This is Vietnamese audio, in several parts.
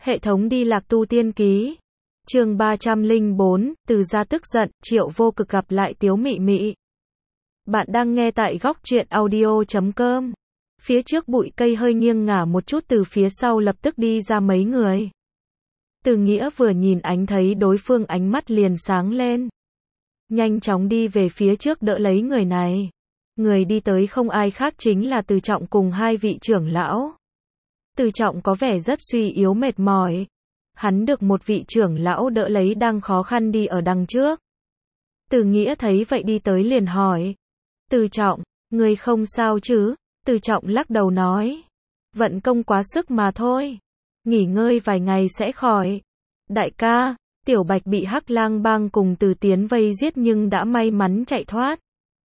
Hệ thống đi lạc tu tiên ký. Chương 304, Từ gia tức giận, Triệu Vô Cực gặp lại Tiếu Mị Mị. Bạn đang nghe tại góc truyện audio.com. Phía trước bụi cây hơi nghiêng ngả một chút, từ phía sau lập tức đi ra mấy người. Từ Nghĩa vừa nhìn ánh thấy đối phương, ánh mắt liền sáng lên. Nhanh chóng đi về phía trước đỡ lấy người này. Người đi tới không ai khác chính là Từ Trọng cùng hai vị trưởng lão. Từ Trọng có vẻ rất suy yếu mệt mỏi. Hắn được một vị trưởng lão đỡ lấy đang khó khăn đi ở đằng trước. Từ Nghĩa thấy vậy đi tới liền hỏi. Từ Trọng, người không sao chứ? Từ Trọng lắc đầu nói. Vận công quá sức mà thôi. Nghỉ ngơi vài ngày sẽ khỏi. Đại ca, Tiểu Bạch bị Hắc Lang Bang cùng Từ Tiến vây giết nhưng đã may mắn chạy thoát.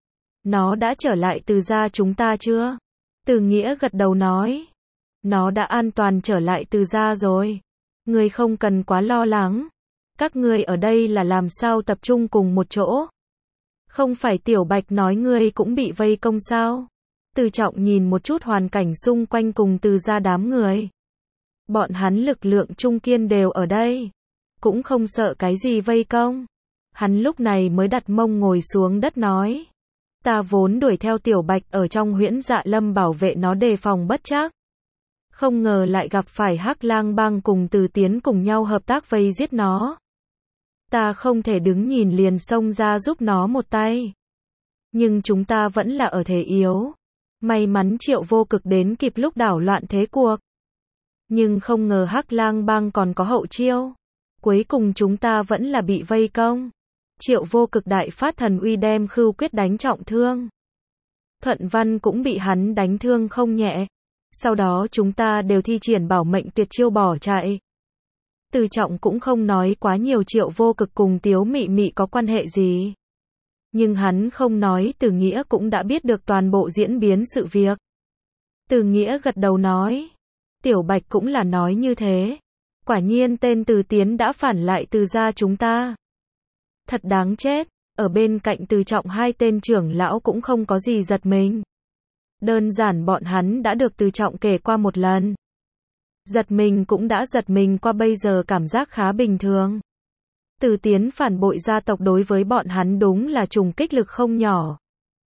Nó đã trở lại Từ gia chúng ta chưa? Từ Nghĩa gật đầu nói. Nó đã an toàn trở lại Từ gia rồi. Ngươi không cần quá lo lắng. Các ngươi ở đây là làm sao tập trung cùng một chỗ? Không phải Tiểu Bạch nói ngươi cũng bị vây công sao? Từ Trọng nhìn một chút hoàn cảnh xung quanh cùng Từ gia đám người. Bọn hắn lực lượng trung kiên đều ở đây. Cũng không sợ cái gì vây công. Hắn lúc này mới đặt mông ngồi xuống đất nói. Ta vốn đuổi theo Tiểu Bạch ở trong Huyễn Dạ Lâm bảo vệ nó đề phòng bất trắc. Không ngờ lại gặp phải Hắc Lang Bang cùng Từ Tiến cùng nhau hợp tác vây giết nó. Ta không thể đứng nhìn liền xông ra giúp nó một tay. Nhưng chúng ta vẫn là ở thế yếu. May mắn Triệu Vô Cực đến kịp lúc đảo loạn thế cuộc. Nhưng không ngờ Hắc Lang Bang còn có hậu chiêu. Cuối cùng chúng ta vẫn là bị vây công. Triệu Vô Cực đại phát thần uy đem Khưu Quyết đánh trọng thương. Thuận Văn cũng bị hắn đánh thương không nhẹ. Sau đó chúng ta đều thi triển bảo mệnh tuyệt chiêu bỏ chạy. Từ Trọng cũng không nói quá nhiều Triệu Vô Cực cùng Tiếu Mị Mị có quan hệ gì. Nhưng hắn không nói, Từ Nghĩa cũng đã biết được toàn bộ diễn biến sự việc. Từ Nghĩa gật đầu nói. Tiểu Bạch cũng là nói như thế. Quả nhiên tên Từ Tiến đã phản lại Từ gia chúng ta. Thật đáng chết. Ở bên cạnh Từ Trọng hai tên trưởng lão cũng không có gì giật mình. Đơn giản bọn hắn đã được Từ Trọng kể qua một lần. Giật mình cũng đã giật mình qua, bây giờ cảm giác khá bình thường. Từ Tiến phản bội gia tộc đối với bọn hắn đúng là trùng kích lực không nhỏ.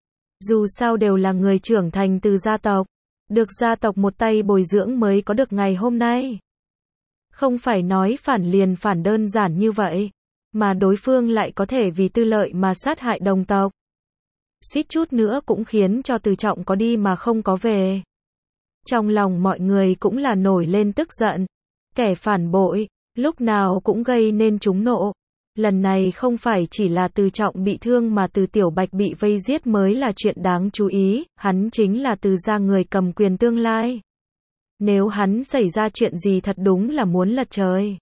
Dù sao đều là người trưởng thành từ gia tộc. Được gia tộc một tay bồi dưỡng mới có được ngày hôm nay. Không phải nói phản liền phản đơn giản như vậy. Mà đối phương lại có thể vì tư lợi mà sát hại đồng tộc. Suýt chút nữa cũng khiến cho Từ Trọng có đi mà không có về. Trong lòng mọi người cũng là nổi lên tức giận. Kẻ phản bội, lúc nào cũng gây nên chúng nộ. Lần này không phải chỉ là Từ Trọng bị thương mà Từ Tiểu Bạch bị vây giết mới là chuyện đáng chú ý. Hắn chính là Từ gia người cầm quyền tương lai. Nếu hắn xảy ra chuyện gì thật đúng là muốn lật trời.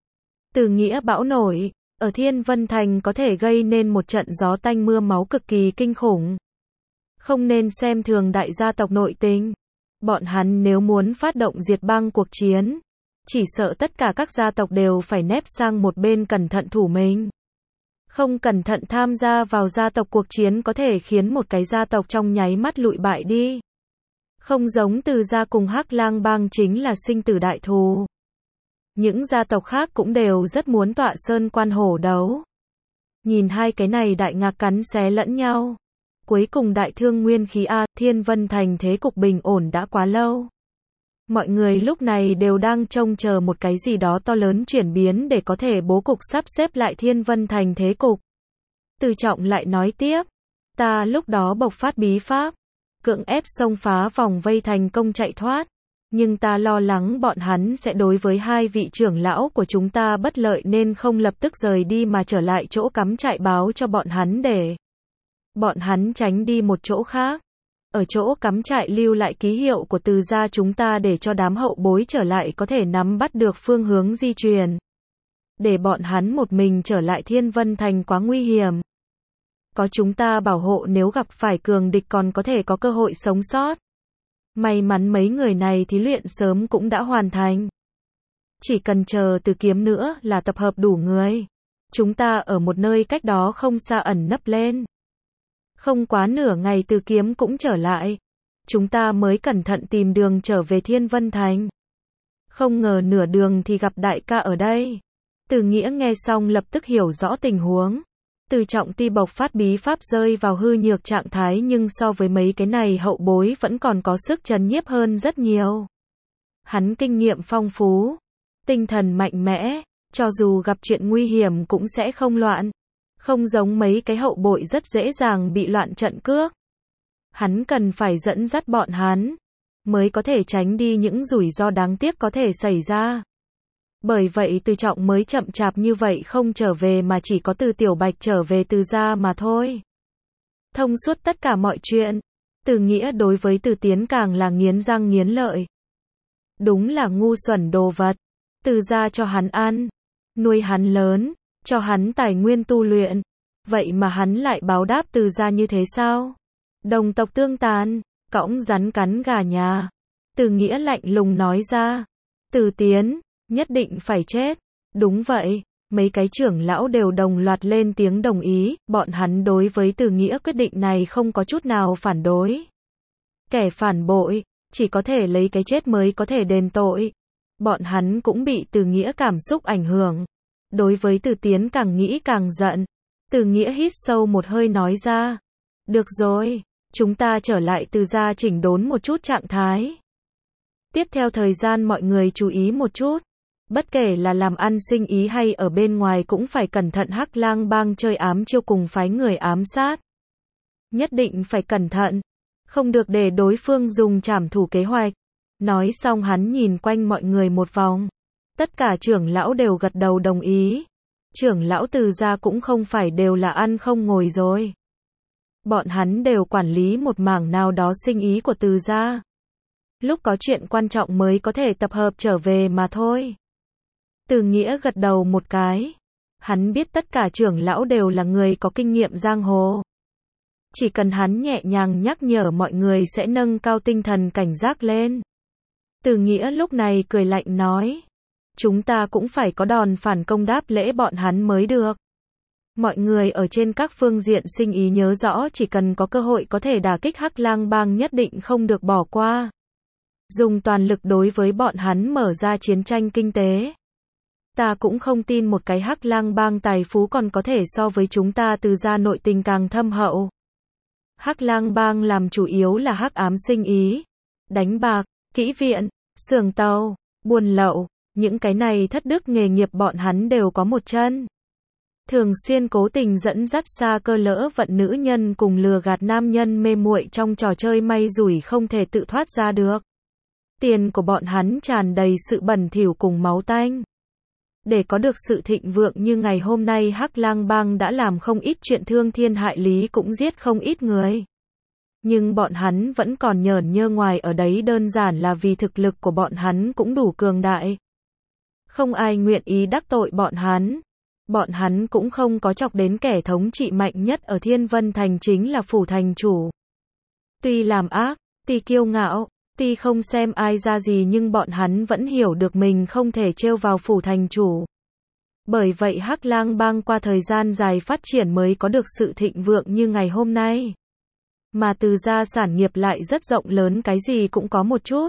Từ Nghĩa bão nổi. Ở Thiên Vân Thành có thể gây nên một trận gió tanh mưa máu cực kỳ kinh khủng. Không nên xem thường đại gia tộc nội tình. Bọn hắn nếu muốn phát động diệt bang cuộc chiến, chỉ sợ tất cả các gia tộc đều phải nép sang một bên cẩn thận thủ mình. Không cẩn thận tham gia vào gia tộc cuộc chiến có thể khiến một cái gia tộc trong nháy mắt lụi bại đi. Không giống Từ gia cùng Hắc Lang Bang chính là sinh tử đại thù. Những gia tộc khác cũng đều rất muốn tọa sơn quan hổ đấu. Nhìn hai cái này đại ngạc cắn xé lẫn nhau. Cuối cùng đại thương nguyên khí A, Thiên Vân Thành thế cục bình ổn đã quá lâu. Mọi người lúc này đều đang trông chờ một cái gì đó to lớn chuyển biến để có thể bố cục sắp xếp lại Thiên Vân Thành thế cục. Từ Trọng lại nói tiếp. Ta lúc đó bộc phát bí pháp. Cưỡng ép xông phá vòng vây thành công chạy thoát. Nhưng ta lo lắng bọn hắn sẽ đối với hai vị trưởng lão của chúng ta bất lợi nên không lập tức rời đi mà trở lại chỗ cắm trại báo cho bọn hắn để bọn hắn tránh đi một chỗ khác. Ở chỗ cắm trại lưu lại ký hiệu của Từ gia chúng ta để cho đám hậu bối trở lại có thể nắm bắt được phương hướng di chuyển. Để bọn hắn một mình trở lại Thiên Vân Thành quá nguy hiểm. Có chúng ta bảo hộ nếu gặp phải cường địch còn có thể có cơ hội sống sót. May mắn mấy người này thí luyện sớm cũng đã hoàn thành. Chỉ cần chờ Từ Kiếm nữa là tập hợp đủ người. Chúng ta ở một nơi cách đó không xa ẩn nấp lên. Không quá nửa ngày Từ Kiếm cũng trở lại. Chúng ta mới cẩn thận tìm đường trở về Thiên Vân Thành. Không ngờ nửa đường thì gặp đại ca ở đây. Từ Nghĩa nghe xong lập tức hiểu rõ tình huống. Từ Trọng tuy bộc phát bí pháp rơi vào hư nhược trạng thái nhưng so với mấy cái này hậu bối vẫn còn có sức trấn nhiếp hơn rất nhiều. Hắn kinh nghiệm phong phú, tinh thần mạnh mẽ, cho dù gặp chuyện nguy hiểm cũng sẽ không loạn. Không giống mấy cái hậu bội rất dễ dàng bị loạn trận cước. Hắn cần phải dẫn dắt bọn hắn, mới có thể tránh đi những rủi ro đáng tiếc có thể xảy ra. Bởi vậy Từ Trọng mới chậm chạp như vậy không trở về mà chỉ có Từ Tiểu Bạch trở về Từ gia mà thôi. Thông suốt tất cả mọi chuyện, Từ Nghĩa đối với Từ Tiến càng là nghiến răng nghiến lợi. Đúng là ngu xuẩn đồ vật. Từ gia cho hắn ăn, nuôi hắn lớn, cho hắn tài nguyên tu luyện. Vậy mà hắn lại báo đáp Từ gia như thế sao? Đồng tộc tương tàn, cõng rắn cắn gà nhà. Từ Nghĩa lạnh lùng nói ra. Từ Tiến, nhất định phải chết. Đúng vậy, mấy cái trưởng lão đều đồng loạt lên tiếng đồng ý, bọn hắn đối với Từ Nghĩa quyết định này không có chút nào phản đối. Kẻ phản bội, chỉ có thể lấy cái chết mới có thể đền tội. Bọn hắn cũng bị Từ Nghĩa cảm xúc ảnh hưởng. Đối với Từ Tiến càng nghĩ càng giận. Từ Nghĩa hít sâu một hơi nói ra. Được rồi, chúng ta trở lại Từ gia chỉnh đốn một chút trạng thái. Tiếp theo thời gian mọi người chú ý một chút. Bất kể là làm ăn sinh ý hay ở bên ngoài cũng phải cẩn thận Hắc Lang bang chơi ám chiêu cùng phái người ám sát. Nhất định phải cẩn thận. Không được để đối phương dùng trảm thủ kế hoạch. Nói xong hắn nhìn quanh mọi người một vòng. Tất cả trưởng lão đều gật đầu đồng ý. Trưởng lão Từ gia cũng không phải đều là ăn không ngồi rồi. Bọn hắn đều quản lý một mảng nào đó sinh ý của Từ gia. Lúc có chuyện quan trọng mới có thể tập hợp trở về mà thôi. Từ Nghĩa gật đầu một cái. Hắn biết tất cả trưởng lão đều là người có kinh nghiệm giang hồ. Chỉ cần hắn nhẹ nhàng nhắc nhở mọi người sẽ nâng cao tinh thần cảnh giác lên. Từ Nghĩa lúc này cười lạnh nói. Chúng ta cũng phải có đòn phản công đáp lễ bọn hắn mới được. Mọi người ở trên các phương diện sinh ý nhớ rõ chỉ cần có cơ hội có thể đả kích Hắc Lang bang nhất định không được bỏ qua. Dùng toàn lực đối với bọn hắn mở ra chiến tranh kinh tế. Ta cũng không tin một cái Hắc Lang bang tài phú còn có thể so với chúng ta Từ gia nội tình càng thâm hậu. Hắc Lang bang làm chủ yếu là hắc ám sinh ý, đánh bạc, kỹ viện, xưởng tàu, buôn lậu, những cái này thất đức nghề nghiệp bọn hắn đều có một chân. Thường xuyên cố tình dẫn dắt xa cơ lỡ vận nữ nhân cùng lừa gạt nam nhân mê muội trong trò chơi may rủi không thể tự thoát ra được. Tiền của bọn hắn tràn đầy sự bẩn thỉu cùng máu tanh. Để có được sự thịnh vượng như ngày hôm nay Hắc Lang bang đã làm không ít chuyện thương thiên hại lý cũng giết không ít người. Nhưng bọn hắn vẫn còn nhởn nhơ ngoài ở đấy đơn giản là vì thực lực của bọn hắn cũng đủ cường đại. Không ai nguyện ý đắc tội bọn hắn. Bọn hắn cũng không có chọc đến kẻ thống trị mạnh nhất ở Thiên Vân Thành chính là phủ thành chủ. Tuy làm ác, tuy kiêu ngạo, tuy không xem ai ra gì nhưng bọn hắn vẫn hiểu được mình không thể trêu vào phủ thành chủ. Bởi vậy Hắc Lang bang qua thời gian dài phát triển mới có được sự thịnh vượng như ngày hôm nay. Mà Từ gia sản nghiệp lại rất rộng lớn cái gì cũng có một chút.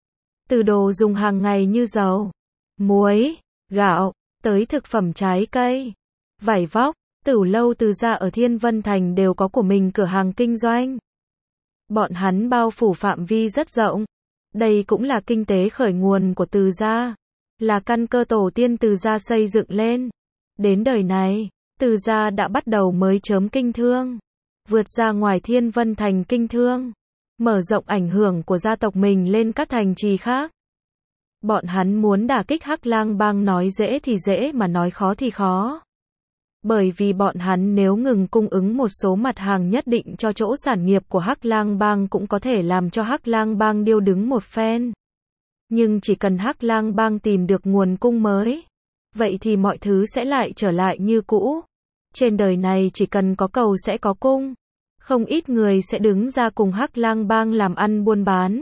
Từ đồ dùng hàng ngày như dầu, muối, gạo, tới thực phẩm trái cây, vải vóc, tửu lâu Từ gia ở Thiên Vân Thành đều có của mình cửa hàng kinh doanh. Bọn hắn bao phủ phạm vi rất rộng. Đây cũng là kinh tế khởi nguồn của Từ gia, là căn cơ tổ tiên Từ gia xây dựng lên. Đến đời này, Từ gia đã bắt đầu mới chớm kinh thương, vượt ra ngoài Thiên Vân Thành kinh thương, mở rộng ảnh hưởng của gia tộc mình lên các thành trì khác. Bọn hắn muốn đả kích Hắc Lang bang nói dễ thì dễ mà nói khó thì khó. Bởi vì bọn hắn nếu ngừng cung ứng một số mặt hàng nhất định cho chỗ sản nghiệp của Hắc Lang bang cũng có thể làm cho Hắc Lang bang điêu đứng một phen. Nhưng chỉ cần Hắc Lang bang tìm được nguồn cung mới, vậy thì mọi thứ sẽ lại trở lại như cũ. Trên đời này chỉ cần có cầu sẽ có cung. Không ít người sẽ đứng ra cùng Hắc Lang bang làm ăn buôn bán.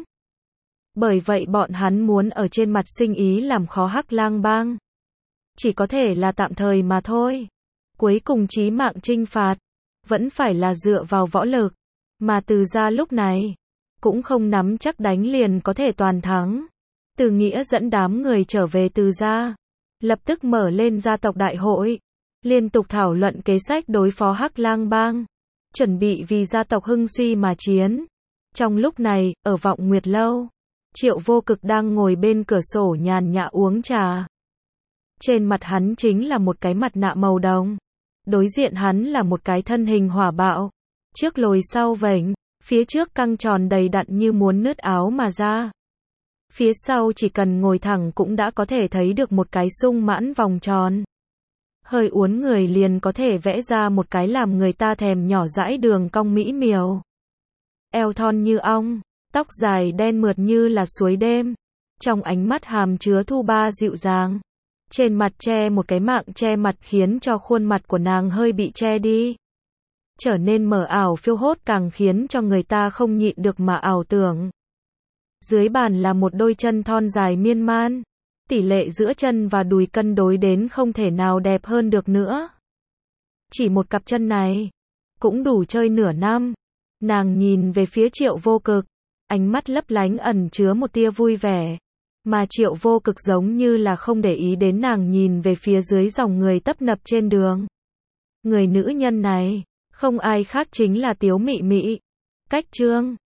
Bởi vậy bọn hắn muốn ở trên mặt sinh ý làm khó Hắc Lang bang. Chỉ có thể là tạm thời mà thôi. Cuối cùng chí mạng chinh phạt, vẫn phải là dựa vào võ lực. Mà Từ gia lúc này, cũng không nắm chắc đánh liền có thể toàn thắng. Từ Nghĩa dẫn đám người trở về Từ gia, lập tức mở lên gia tộc đại hội, liên tục thảo luận kế sách đối phó Hắc Lang Bang, chuẩn bị vì gia tộc hưng suy mà chiến. Trong lúc này, ở Vọng Nguyệt Lâu, Triệu Vô Cực đang ngồi bên cửa sổ nhàn nhã uống trà. Trên mặt hắn chính là một cái mặt nạ màu đồng. Đối diện hắn là một cái thân hình hỏa bạo, trước lồi sau vểnh, phía trước căng tròn đầy đặn như muốn nứt áo mà ra. Phía sau chỉ cần ngồi thẳng cũng đã có thể thấy được một cái sung mãn vòng tròn. Hơi uốn người liền có thể vẽ ra một cái làm người ta thèm nhỏ dãi đường cong mỹ miều. Eo thon như ong, tóc dài đen mượt như là suối đêm. Trong ánh mắt hàm chứa thu ba dịu dàng. Trên mặt che một cái mạng che mặt khiến cho khuôn mặt của nàng hơi bị che đi. Trở nên mờ ảo phiêu hốt càng khiến cho người ta không nhịn được mà ảo tưởng. Dưới bàn là một đôi chân thon dài miên man. Tỷ lệ giữa chân và đùi cân đối đến không thể nào đẹp hơn được nữa. Chỉ một cặp chân này, cũng đủ chơi nửa năm. Nàng nhìn về phía Triệu Vô Cực, ánh mắt lấp lánh ẩn chứa một tia vui vẻ. Mà Triệu Vô Cực giống như là không để ý đến nàng nhìn về phía dưới dòng người tấp nập trên đường. Người nữ nhân này, không ai khác chính là Tiếu Mị Mị. Cách Trương